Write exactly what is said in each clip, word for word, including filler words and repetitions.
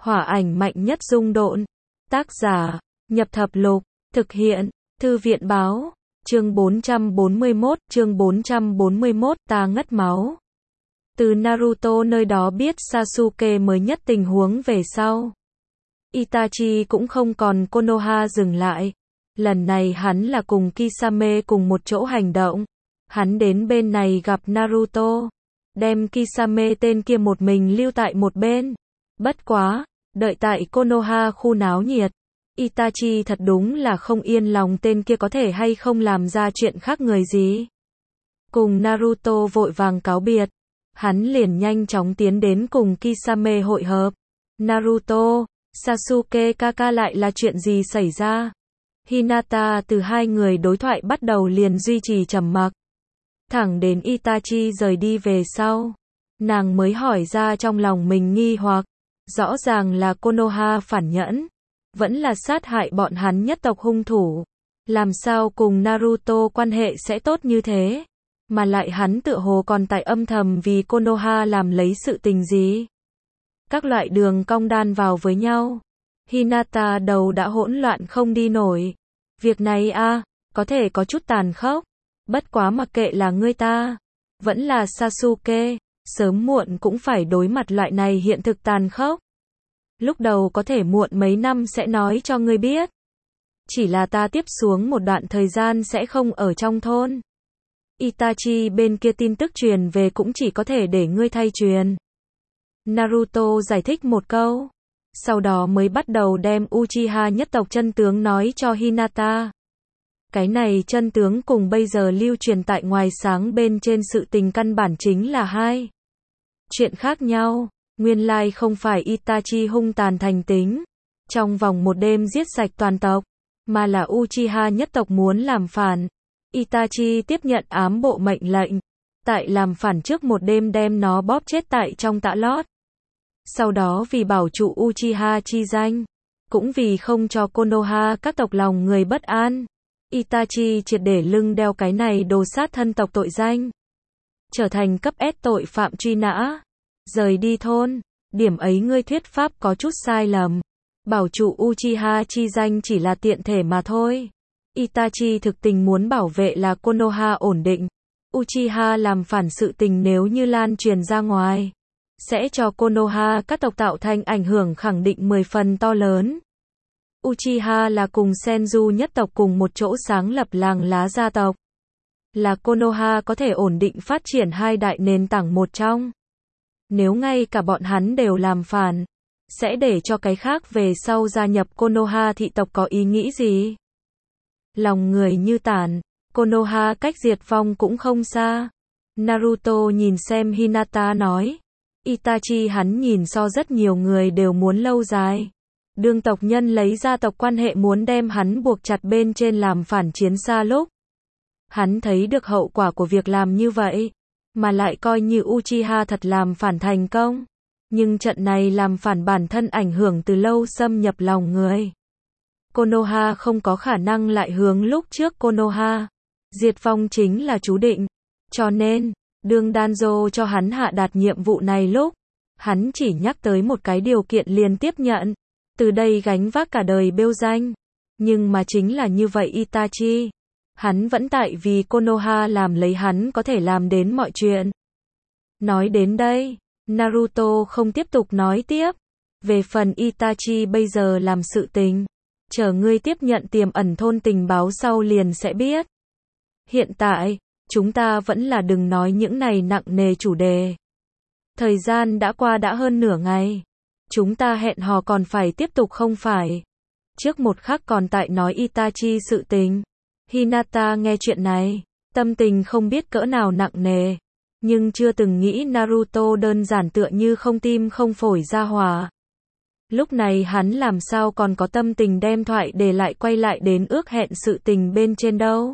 Hỏa ảnh mạnh nhất dung độn. Tác giả, Nhập Thập Lục, thực hiện, Thư viện báo, chương bốn trăm bốn mươi mốt, chương bốn trăm bốn mươi mốt, ta ngất máu. Từ Naruto nơi đó biết Sasuke mới nhất tình huống về sau. Itachi cũng không còn Konoha dừng lại. Lần này hắn là cùng Kisame cùng một chỗ hành động. Hắn đến bên này gặp Naruto. Đem Kisame tên kia một mình lưu tại một bên. Bất quá, đợi tại Konoha khu náo nhiệt. Itachi thật đúng là không yên lòng tên kia có thể hay không làm ra chuyện khác người gì. Cùng Naruto vội vàng cáo biệt. Hắn liền nhanh chóng tiến đến cùng Kisame hội hợp. Naruto, Sasuke kaka lại là chuyện gì xảy ra? Hinata từ hai người đối thoại bắt đầu liền duy trì trầm mặc. Thẳng đến Itachi rời đi về sau. Nàng mới hỏi ra trong lòng mình nghi hoặc. Rõ ràng là Konoha phản nhẫn. Vẫn là sát hại bọn hắn nhất tộc hung thủ. Làm sao cùng Naruto quan hệ sẽ tốt như thế? Mà lại hắn tựa hồ còn tại âm thầm vì Konoha làm lấy sự tình gì? Các loại đường cong đan vào với nhau. Hinata đầu đã hỗn loạn không đi nổi. Việc này a, à, có thể có chút tàn khốc. Bất quá mặc kệ là ngươi ta, vẫn là Sasuke, sớm muộn cũng phải đối mặt loại này hiện thực tàn khốc. Lúc đầu có thể muộn mấy năm sẽ nói cho ngươi biết. Chỉ là ta tiếp xuống một đoạn thời gian sẽ không ở trong thôn. Itachi bên kia tin tức truyền về cũng chỉ có thể để ngươi thay truyền. Naruto giải thích một câu. Sau đó mới bắt đầu đem Uchiha nhất tộc chân tướng nói cho Hinata. Cái này chân tướng cùng bây giờ lưu truyền tại ngoài sáng bên trên sự tình căn bản chính là hai chuyện khác nhau. Nguyên lai không phải Itachi hung tàn thành tính, trong vòng một đêm giết sạch toàn tộc, mà là Uchiha nhất tộc muốn làm phản. Itachi tiếp nhận ám bộ mệnh lệnh, tại làm phản trước một đêm đem nó bóp chết tại trong tạ lót. Sau đó vì bảo trụ Uchiha chi danh, cũng vì không cho Konoha các tộc lòng người bất an, Itachi triệt để lưng đeo cái này đồ sát thân tộc tội danh, trở thành cấp S tội phạm truy nã. Rời đi thôn, điểm ấy ngươi thuyết pháp có chút sai lầm. Bảo trụ Uchiha chi danh chỉ là tiện thể mà thôi. Itachi thực tình muốn bảo vệ là Konoha ổn định. Uchiha làm phản sự tình nếu như lan truyền ra ngoài, sẽ cho Konoha các tộc tạo thành ảnh hưởng khẳng định mười phần to lớn. Uchiha là cùng Senju nhất tộc cùng một chỗ sáng lập làng lá gia tộc. Là Konoha có thể ổn định phát triển hai đại nền tảng một trong. Nếu ngay cả bọn hắn đều làm phản, sẽ để cho cái khác về sau gia nhập Konoha thị tộc có ý nghĩ gì? Lòng người như tàn, Konoha cách diệt vong cũng không xa. Naruto nhìn xem Hinata nói. Itachi hắn nhìn so rất nhiều người đều muốn lâu dài. Đương tộc nhân lấy gia tộc quan hệ muốn đem hắn buộc chặt bên trên làm phản chiến xa lúc. Hắn thấy được hậu quả của việc làm như vậy. Mà lại coi như Uchiha thật làm phản thành công. Nhưng trận này làm phản bản thân ảnh hưởng từ lâu xâm nhập lòng người. Konoha không có khả năng lại hướng lúc trước Konoha. Diệt vong chính là chú định. Cho nên, đương Danzo cho hắn hạ đạt nhiệm vụ này lúc, hắn chỉ nhắc tới một cái điều kiện liền tiếp nhận. Từ đây gánh vác cả đời bêu danh. Nhưng mà chính là như vậy Itachi. Hắn vẫn tại vì Konoha làm lấy hắn có thể làm đến mọi chuyện. Nói đến đây, Naruto không tiếp tục nói tiếp. Về phần Itachi bây giờ làm sự tình, chờ ngươi tiếp nhận tiềm ẩn thôn tình báo sau liền sẽ biết. Hiện tại, chúng ta vẫn là đừng nói những này nặng nề chủ đề. Thời gian đã qua đã hơn nửa ngày. Chúng ta hẹn hò còn phải tiếp tục không phải? Trước một khắc còn tại nói Itachi sự tình. Hinata nghe chuyện này, tâm tình không biết cỡ nào nặng nề, nhưng chưa từng nghĩ Naruto đơn giản tựa như không tim không phổi ra hỏa. Lúc này hắn làm sao còn có tâm tình đem thoại để lại quay lại đến ước hẹn sự tình bên trên đâu.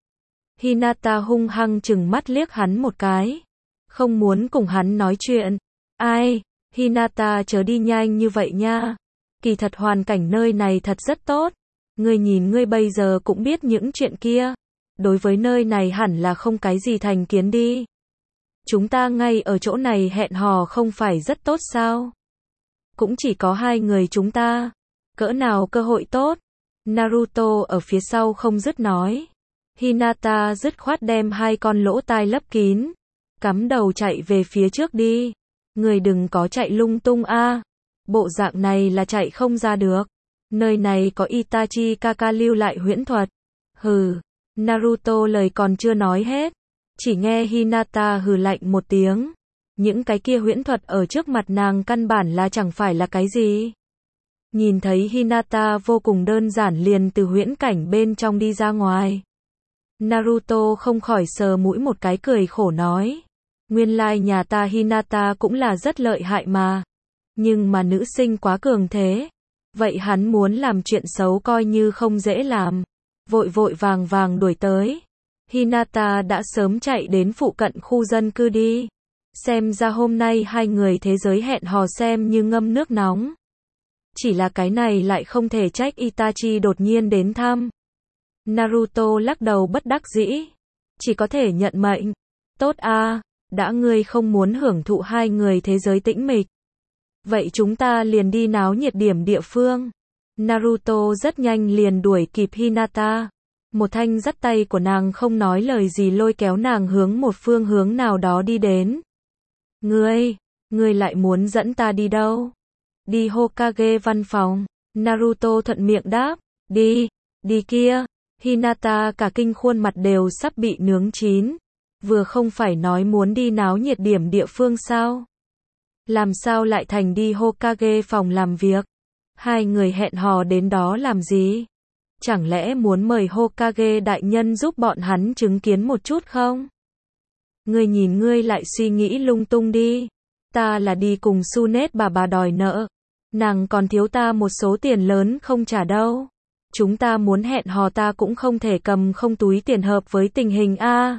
Hinata hung hăng chừng mắt liếc hắn một cái, không muốn cùng hắn nói chuyện. Ai, Hinata chớ đi nhanh như vậy nha, kỳ thật hoàn cảnh nơi này thật rất tốt. Ngươi nhìn ngươi bây giờ cũng biết những chuyện kia. Đối với nơi này hẳn là không cái gì thành kiến đi. Chúng ta ngay ở chỗ này hẹn hò không phải rất tốt sao? cũng chỉ có hai người chúng ta. Cỡ nào cơ hội tốt. Naruto ở phía sau không dứt nói. Hinata dứt khoát đem hai con lỗ tai lấp kín. Cắm đầu chạy về phía trước đi. Người đừng có chạy lung tung a. Bộ dạng này là chạy không ra được. Nơi này có Itachi Kaka lưu lại huyễn thuật. Hừ. Naruto lời còn chưa nói hết. Chỉ nghe Hinata hừ lạnh một tiếng. Những cái kia huyễn thuật ở trước mặt nàng căn bản là chẳng phải là cái gì. Nhìn thấy Hinata vô cùng đơn giản liền từ huyễn cảnh bên trong đi ra ngoài. Naruto không khỏi sờ mũi một cái cười khổ nói. Nguyên lai nhà ta Hinata cũng là rất lợi hại mà. Nhưng mà nữ sinh quá cường thế. Vậy hắn muốn làm chuyện xấu coi như không dễ làm. Vội vội vàng vàng đuổi tới. Hinata đã sớm chạy đến phụ cận khu dân cư đi. Xem ra hôm nay hai người thế giới hẹn hò xem như ngâm nước nóng. Chỉ là cái này lại không thể trách Itachi đột nhiên đến thăm. Naruto lắc đầu bất đắc dĩ. Chỉ có thể nhận mệnh. Tốt a, đã ngươi không muốn hưởng thụ hai người thế giới tĩnh mịch. Vậy chúng ta liền đi náo nhiệt điểm địa phương. Naruto rất nhanh liền đuổi kịp Hinata. Một thanh dắt tay của nàng không nói lời gì lôi kéo nàng hướng một phương hướng nào đó đi đến. Ngươi, ngươi lại muốn dẫn ta đi đâu? Đi Hokage văn phòng. Naruto thuận miệng đáp. Đi, đi kia. Hinata cả kinh khuôn mặt đều sắp bị nướng chín. Vừa không phải nói muốn đi náo nhiệt điểm địa phương sao? Làm sao lại thành đi Hokage phòng làm việc? Hai người hẹn hò đến đó làm gì? Chẳng lẽ muốn mời Hokage đại nhân giúp bọn hắn chứng kiến một chút không? Ngươi nhìn ngươi lại suy nghĩ lung tung đi. Ta là đi cùng Tsunade bà bà đòi nợ. Nàng còn thiếu ta một số tiền lớn không trả đâu. Chúng ta muốn hẹn hò ta cũng không thể cầm không túi tiền hợp với tình hình a.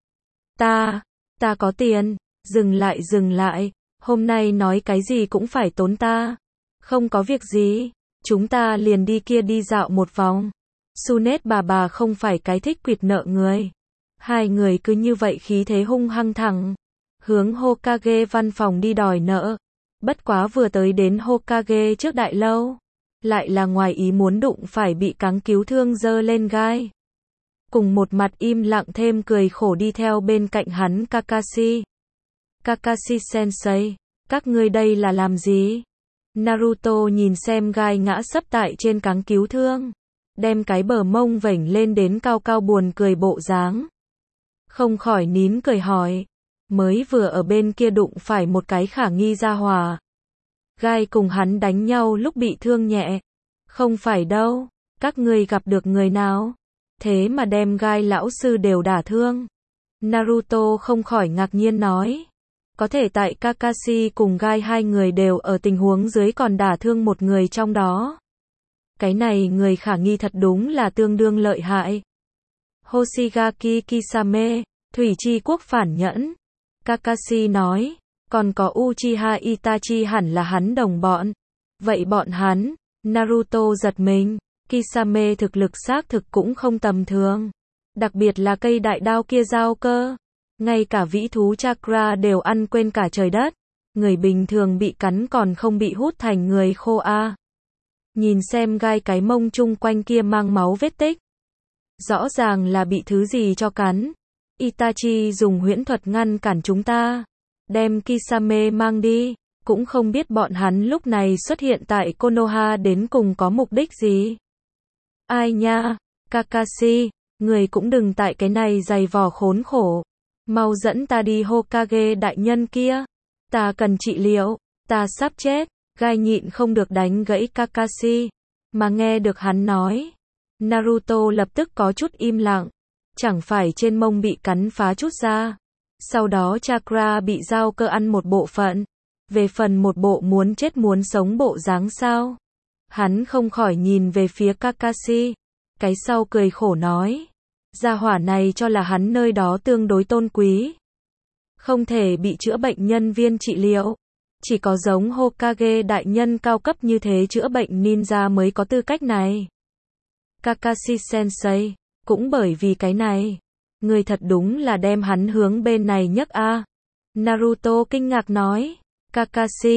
Ta, ta có tiền. Dừng lại dừng lại. Hôm nay nói cái gì cũng phải tốn ta. Không có việc gì. Chúng ta liền đi kia đi dạo một vòng. Tsunade bà bà không phải cái thích quỵt nợ người. Hai người cứ như vậy khí thế hung hăng thẳng. Hướng Hokage văn phòng đi đòi nợ. Bất quá vừa tới đến Hokage trước đại lâu. Lại là ngoài ý muốn đụng phải bị cáng cứu thương giơ lên gai. Cùng một mặt im lặng thêm cười khổ đi theo bên cạnh hắn Kakashi. Kakashi sensei, các ngươi đây là làm gì? Naruto nhìn xem gai ngã sấp tại trên cáng cứu thương. Đem cái bờ mông vểnh lên đến cao cao buồn cười bộ dáng. Không khỏi nín cười hỏi. Mới vừa ở bên kia đụng phải một cái khả nghi gia hỏa. Gai cùng hắn đánh nhau lúc bị thương nhẹ. Không phải đâu, các ngươi gặp được người nào? Thế mà đem gai lão sư đều đả thương. Naruto không khỏi ngạc nhiên nói. Có thể tại Kakashi cùng gai hai người đều ở tình huống dưới còn đả thương một người trong đó. Cái này người khả nghi thật đúng là tương đương lợi hại. Hoshigaki Kisame, Thủy Chi quốc phản nhẫn. Kakashi nói, còn có Uchiha Itachi hẳn là hắn đồng bọn. Vậy bọn hắn, Naruto giật mình, Kisame thực lực xác thực cũng không tầm thường. Đặc biệt là cây đại đao kia giao cơ. Ngay cả vĩ thú chakra đều ăn quên cả trời đất. Người bình thường bị cắn còn không bị hút thành người khô a. Nhìn xem gai cái mông chung quanh kia mang máu vết tích. Rõ ràng là bị thứ gì cho cắn. Itachi dùng huyễn thuật ngăn cản chúng ta. Đem Kisame mang đi. Cũng không biết bọn hắn lúc này xuất hiện tại Konoha đến cùng có mục đích gì. Ai nha, Kakashi, người cũng đừng tại cái này dày vò khốn khổ. Mau dẫn ta đi Hokage đại nhân kia. Ta cần trị liệu, ta sắp chết. Gai nhịn không được đánh gãy Kakashi. Mà nghe được hắn nói. Naruto lập tức có chút im lặng. Chẳng phải trên mông bị cắn phá chút ra. Sau đó chakra bị giao cơ ăn một bộ phận. Về phần một bộ muốn chết muốn sống bộ dáng sao. Hắn không khỏi nhìn về phía Kakashi. Cái sau cười khổ nói. Gia hỏa này cho là hắn nơi đó tương đối tôn quý. Không thể bị chữa bệnh nhân viên trị liệu. Chỉ có giống Hokage đại nhân cao cấp như thế chữa bệnh ninja mới có tư cách này. Kakashi sensei, cũng bởi vì cái này. Người thật đúng là đem hắn hướng bên này nhấc a. Naruto kinh ngạc nói. Kakashi,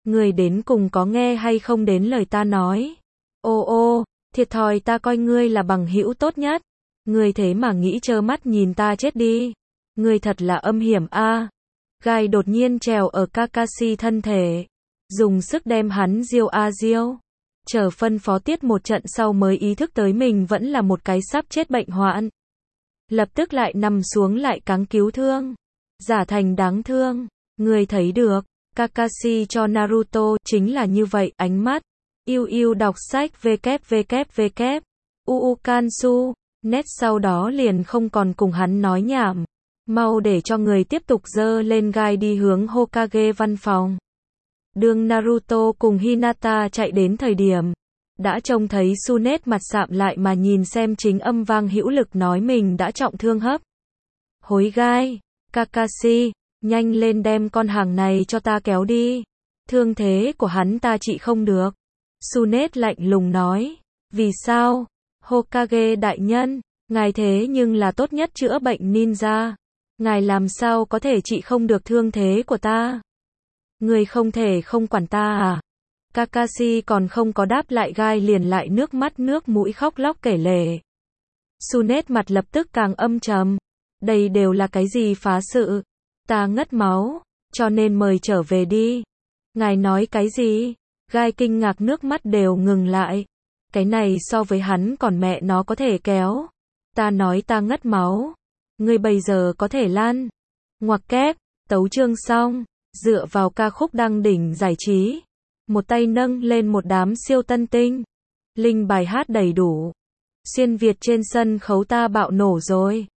Người đến cùng có nghe hay không đến lời ta nói? Ô ô, thiệt thòi ta coi ngươi là bằng hữu tốt nhất. Ngươi thế mà nghĩ trơ mắt nhìn ta chết đi. Ngươi thật là âm hiểm a. Gai đột nhiên trèo ở Kakashi thân thể, dùng sức đem hắn diêu a diêu. Chờ phân phó tiết một trận sau mới ý thức tới mình vẫn là một cái sắp chết bệnh hoạn. Lập tức lại nằm xuống lại cáng cứu thương. Giả thành đáng thương. Người thấy được, Kakashi cho Naruto chính là như vậy, ánh mắt. Yêu yêu đọc sách www. Uu Kansu. Nét sau đó liền không còn cùng hắn nói nhảm. Mau để cho người tiếp tục dơ lên gai đi hướng Hokage văn phòng. Đường Naruto cùng Hinata chạy đến thời điểm, đã trông thấy Tsunade mặt sạm lại mà nhìn xem chính âm vang hữu lực nói mình đã trọng thương hấp. Hối gai, Kakashi, nhanh lên đem con hàng này cho ta kéo đi. Thương thế của hắn ta trị không được. Tsunade lạnh lùng nói. Vì sao? Hokage đại nhân, ngài thế nhưng là tốt nhất chữa bệnh ninja. Ngài làm sao có thể trị không được thương thế của ta? Người không thể không quản ta à? Kakashi còn không có đáp lại gai liền lại nước mắt nước mũi khóc lóc kể lể. Tsunade mặt lập tức càng âm trầm. Đây đều là cái gì phá sự? Ta ngất máu, cho nên mời trở về đi. Ngài nói cái gì? Gai kinh ngạc nước mắt đều ngừng lại. Cái này so với hắn còn mẹ nó có thể kéo. Ta nói ta ngất máu. Ngươi bây giờ có thể lan. Ngoặc kép, tấu chương xong. Dựa vào ca khúc đăng đỉnh giải trí. Một tay nâng lên một đám siêu tân tinh. Linh bài hát đầy đủ. Xuyên Việt trên sân khấu ta bạo nổ rồi.